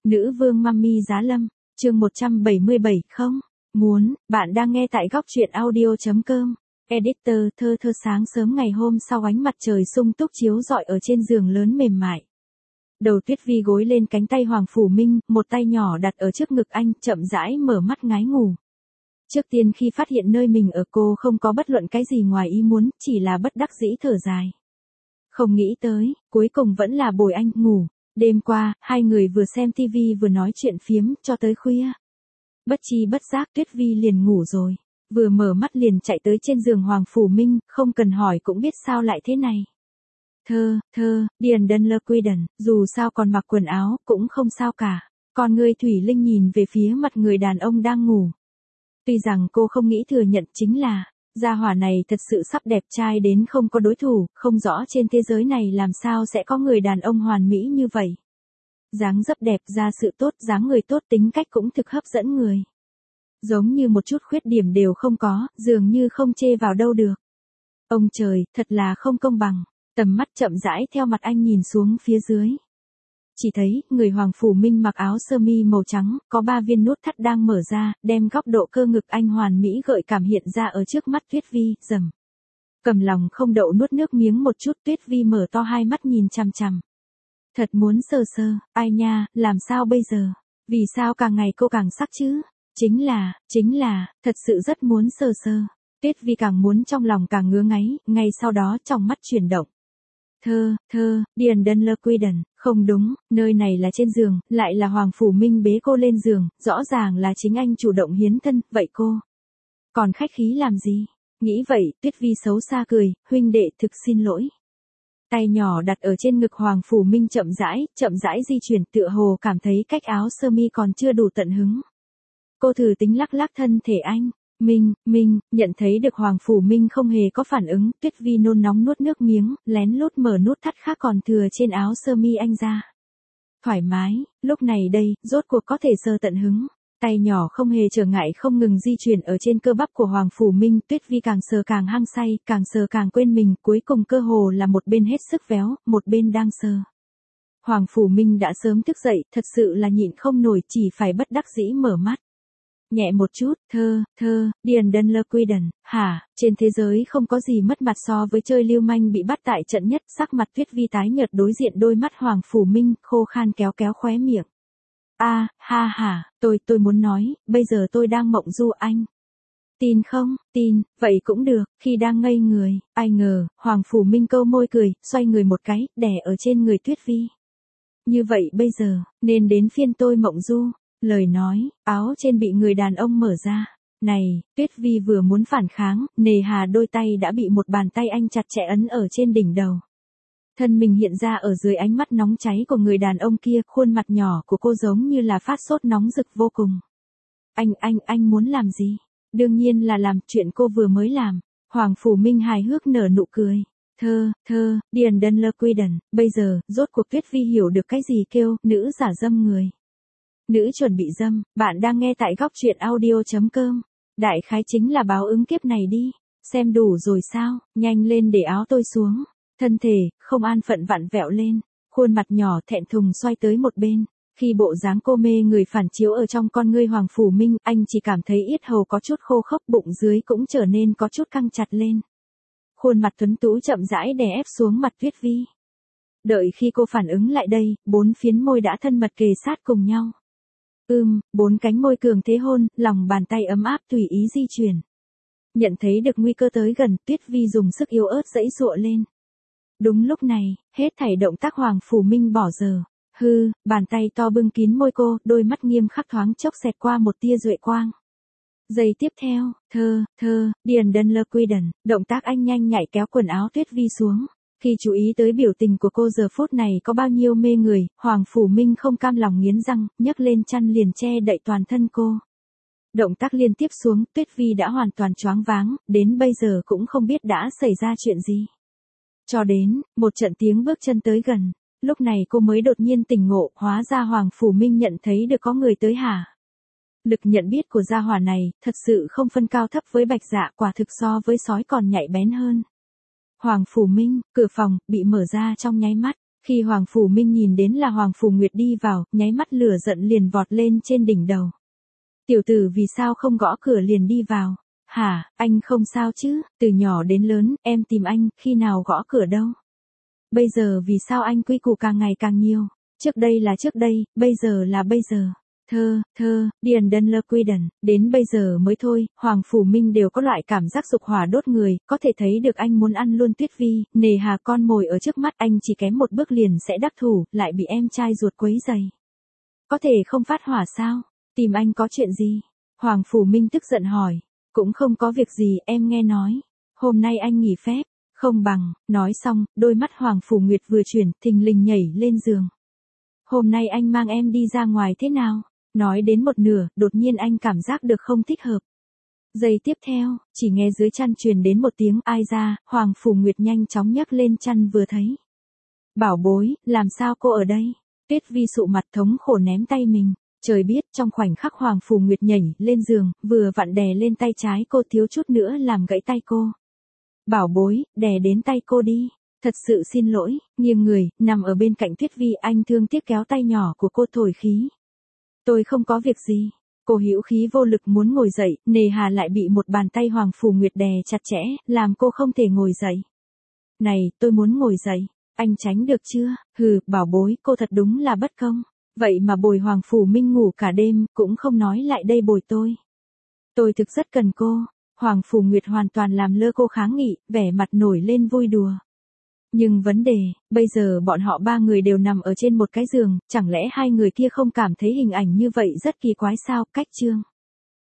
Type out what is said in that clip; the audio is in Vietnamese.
Nữ vương Mummy Giá Lâm, chương 177 không? Muốn, bạn đang nghe tại góc truyện audio.com. Editor thơ sáng sớm ngày hôm sau ánh mặt trời sung túc chiếu rọi ở trên giường lớn mềm mại. Đầu Tuyết Vi gối lên cánh tay Hoàng Phủ Minh, một tay nhỏ đặt ở trước ngực anh, chậm rãi mở mắt ngái ngủ. Trước tiên khi phát hiện nơi mình ở cô không có bất luận cái gì ngoài ý muốn, chỉ là bất đắc dĩ thở dài. Không nghĩ tới, cuối cùng vẫn là bồi anh ngủ. Đêm qua, hai người vừa xem TV vừa nói chuyện phiếm, cho tới khuya. Bất chi bất giác Tuyết Vi liền ngủ rồi. Vừa mở mắt liền chạy tới trên giường Hoàng Phủ Minh, không cần hỏi cũng biết sao lại thế này. Điền Đơn Lơ Quy Đần, dù sao còn mặc quần áo, cũng không sao cả. Còn người Thủy Linh nhìn về phía mặt người đàn ông đang ngủ. Tuy rằng cô không nghĩ thừa nhận chính là, gia hỏa này thật sự sắp đẹp trai đến không có đối thủ, không rõ trên thế giới này làm sao sẽ có người đàn ông hoàn mỹ như vậy. Dáng dấp đẹp, ra sự tốt, dáng người tốt, tính cách cũng thực hấp dẫn người. Giống như một chút khuyết điểm đều không có, dường như không chê vào đâu được. Ông trời, thật là không công bằng. Tầm mắt chậm rãi theo mặt anh nhìn xuống phía dưới. Chỉ thấy, người Hoàng Phủ Minh mặc áo sơ mi màu trắng, có 3 viên nút thắt đang mở ra, đem góc độ cơ ngực anh hoàn mỹ gợi cảm hiện ra ở trước mắt Tuyết Vi, rầm. Cầm lòng không đậu nuốt nước miếng một chút, Tuyết Vi mở to hai mắt nhìn chằm chằm. Thật muốn sờ sờ, ai nha, làm sao bây giờ? Vì sao càng ngày cô càng sắc chứ? Chính là, thật sự rất muốn sờ sờ. Tuyết Vi càng muốn trong lòng càng ngứa ngáy, ngay sau đó trong mắt chuyển động. Điền Đơn Lơ Quy Đần, không đúng, nơi này là trên giường, lại là Hoàng Phủ Minh bế cô lên giường, rõ ràng là chính anh chủ động hiến thân, vậy cô còn khách khí làm gì? Nghĩ vậy, Tuyết Vi xấu xa cười, huynh đệ thực xin lỗi. Tay nhỏ đặt ở trên ngực Hoàng Phủ Minh chậm rãi di chuyển, tựa hồ cảm thấy cách áo sơ mi còn chưa đủ tận hứng. Cô thử tính lắc lắc thân thể anh. Minh, nhận thấy được Hoàng Phủ Minh không hề có phản ứng, Tuyết Vi nôn nóng nuốt nước miếng, lén lút mở nút thắt khác còn thừa trên áo sơ mi anh ra. Thoải mái, lúc này đây, rốt cuộc có thể sờ tận hứng. Tay nhỏ không hề trở ngại không ngừng di chuyển ở trên cơ bắp của Hoàng Phủ Minh, Tuyết Vi càng sờ càng hăng say, càng sờ càng quên mình, cuối cùng cơ hồ là một bên hết sức véo, một bên đang sờ. Hoàng Phủ Minh đã sớm thức dậy, thật sự là nhịn không nổi, chỉ phải bất đắc dĩ mở mắt. Nhẹ một chút, Điền Đơn Lơ Quy Đần, hả, trên thế giới không có gì mất mặt so với chơi lưu manh bị bắt tại trận nhất, sắc mặt Tuyết Vi tái nhợt đối diện đôi mắt Hoàng Phủ Minh, khô khan kéo khóe miệng. Tôi muốn nói, bây giờ tôi đang mộng du anh. Tin không, tin, vậy cũng được, khi đang ngây người, ai ngờ, Hoàng Phủ Minh câu môi cười, xoay người một cái, đè ở trên người Tuyết Vi. Như vậy bây giờ, nên đến phiên tôi mộng du. Lời nói, áo trên bị người đàn ông mở ra. Này, Tuyết Vi vừa muốn phản kháng, nề hà đôi tay đã bị một bàn tay anh chặt chẽ ấn ở trên đỉnh đầu. Thân mình hiện ra ở dưới ánh mắt nóng cháy của người đàn ông kia, khuôn mặt nhỏ của cô giống như là phát sốt nóng rực vô cùng. Anh muốn làm gì? Đương nhiên là làm chuyện cô vừa mới làm. Hoàng Phủ Minh hài hước nở nụ cười. Điền Đơn Lơ Quy Đần, bây giờ, rốt cuộc Tuyết Vi hiểu được cái gì kêu, nữ giả dâm người. Nữ chuẩn bị dâm, bạn đang nghe tại góc truyện audio.com. Đại khái chính là báo ứng kiếp này đi. Xem đủ rồi sao, nhanh lên để áo tôi xuống. Thân thể, không an phận vặn vẹo lên. Khuôn mặt nhỏ thẹn thùng xoay tới một bên. Khi bộ dáng cô mê người phản chiếu ở trong con ngươi Hoàng Phủ Minh, anh chỉ cảm thấy yết hầu có chút khô khốc, bụng dưới cũng trở nên có chút căng chặt lên. Khuôn mặt tuấn tú chậm rãi đè ép xuống mặt Tuyết Vi. Đợi khi cô phản ứng lại đây, 4 phiến môi đã thân mật kề sát cùng nhau. 4 cánh môi cường thế hôn, lòng bàn tay ấm áp tùy ý di chuyển. Nhận thấy được nguy cơ tới gần, Tuyết Vi dùng sức yếu ớt giãy giụa lên. Đúng lúc này, hết thảy động tác Hoàng Phủ Minh bỏ dở. Bàn tay to bưng kín môi cô, đôi mắt nghiêm khắc thoáng chốc xẹt qua một tia duệ quang. Giây tiếp theo, Điền Đơn Lơ Quy Đần, động tác anh nhanh nhạy kéo quần áo Tuyết Vi xuống. Khi chú ý tới biểu tình của cô giờ phút này có bao nhiêu mê người, Hoàng Phủ Minh không cam lòng nghiến răng, nhấc lên chăn liền che đậy toàn thân cô. Động tác liên tiếp xuống, Tuyết Vi đã hoàn toàn choáng váng, đến bây giờ cũng không biết đã xảy ra chuyện gì. Cho đến, một trận tiếng bước chân tới gần, lúc này cô mới đột nhiên tỉnh ngộ, hóa ra Hoàng Phủ Minh nhận thấy được có người tới hả. Lực nhận biết của gia hỏa này, thật sự không phân cao thấp với Bạch Dạ, quả thực so với sói còn nhạy bén hơn. Hoàng Phủ Minh, cửa phòng, bị mở ra trong nháy mắt. Khi Hoàng Phủ Minh nhìn đến là Hoàng Phủ Nguyệt đi vào, nháy mắt lửa giận liền vọt lên trên đỉnh đầu. Tiểu tử vì sao không gõ cửa liền đi vào? Hả, anh không sao chứ, từ nhỏ đến lớn, em tìm anh, khi nào gõ cửa đâu? Bây giờ vì sao anh quy củ càng ngày càng nhiều? Trước đây là trước đây, bây giờ là bây giờ. Điền Đân Lơ Quy Đần, đến bây giờ mới thôi, Hoàng Phủ Minh đều có loại cảm giác dục hỏa đốt người, có thể thấy được anh muốn ăn luôn Tuyết Vi, nề hà con mồi ở trước mắt anh chỉ kém một bước liền sẽ đắc thủ, lại bị em trai ruột quấy giày. Có thể không phát hỏa sao? Tìm anh có chuyện gì? Hoàng Phủ Minh tức giận hỏi. Cũng không có việc gì, em nghe nói. Hôm nay anh nghỉ phép. Không bằng, nói xong, đôi mắt Hoàng Phủ Nguyệt vừa chuyển, thình lình nhảy lên giường. Hôm nay anh mang em đi ra ngoài thế nào? Nói đến một nửa, đột nhiên anh cảm giác được không thích hợp. Giây tiếp theo, chỉ nghe dưới chăn truyền đến một tiếng ai ra, Hoàng Phủ Nguyệt nhanh chóng nhấc lên chăn vừa thấy. Bảo bối, làm sao cô ở đây? Tuyết Vi sụ mặt thống khổ ném tay mình. Trời biết trong khoảnh khắc Hoàng Phủ Nguyệt nhảy lên giường, vừa vặn đè lên tay trái cô thiếu chút nữa làm gãy tay cô. Bảo bối, đè đến tay cô đi. Thật sự xin lỗi, nghiêng người, nằm ở bên cạnh Tuyết Vi anh thương tiếc kéo tay nhỏ của cô thổi khí. Tôi không có việc gì. Cô hữu khí vô lực muốn ngồi dậy, nề hà lại bị một bàn tay Hoàng Phủ Nguyệt đè chặt chẽ, làm cô không thể ngồi dậy. Này, tôi muốn ngồi dậy. Anh tránh được chưa? Hừ, bảo bối, cô thật đúng là bất công. Vậy mà bồi Hoàng Phủ Minh ngủ cả đêm, cũng không nói lại đây bồi tôi. Tôi thực rất cần cô. Hoàng Phủ Nguyệt hoàn toàn làm lơ cô kháng nghị, vẻ mặt nổi lên vui đùa. Nhưng vấn đề, bây giờ bọn họ ba người đều nằm ở trên một cái giường, chẳng lẽ hai người kia không cảm thấy hình ảnh như vậy rất kỳ quái sao? Cách chương.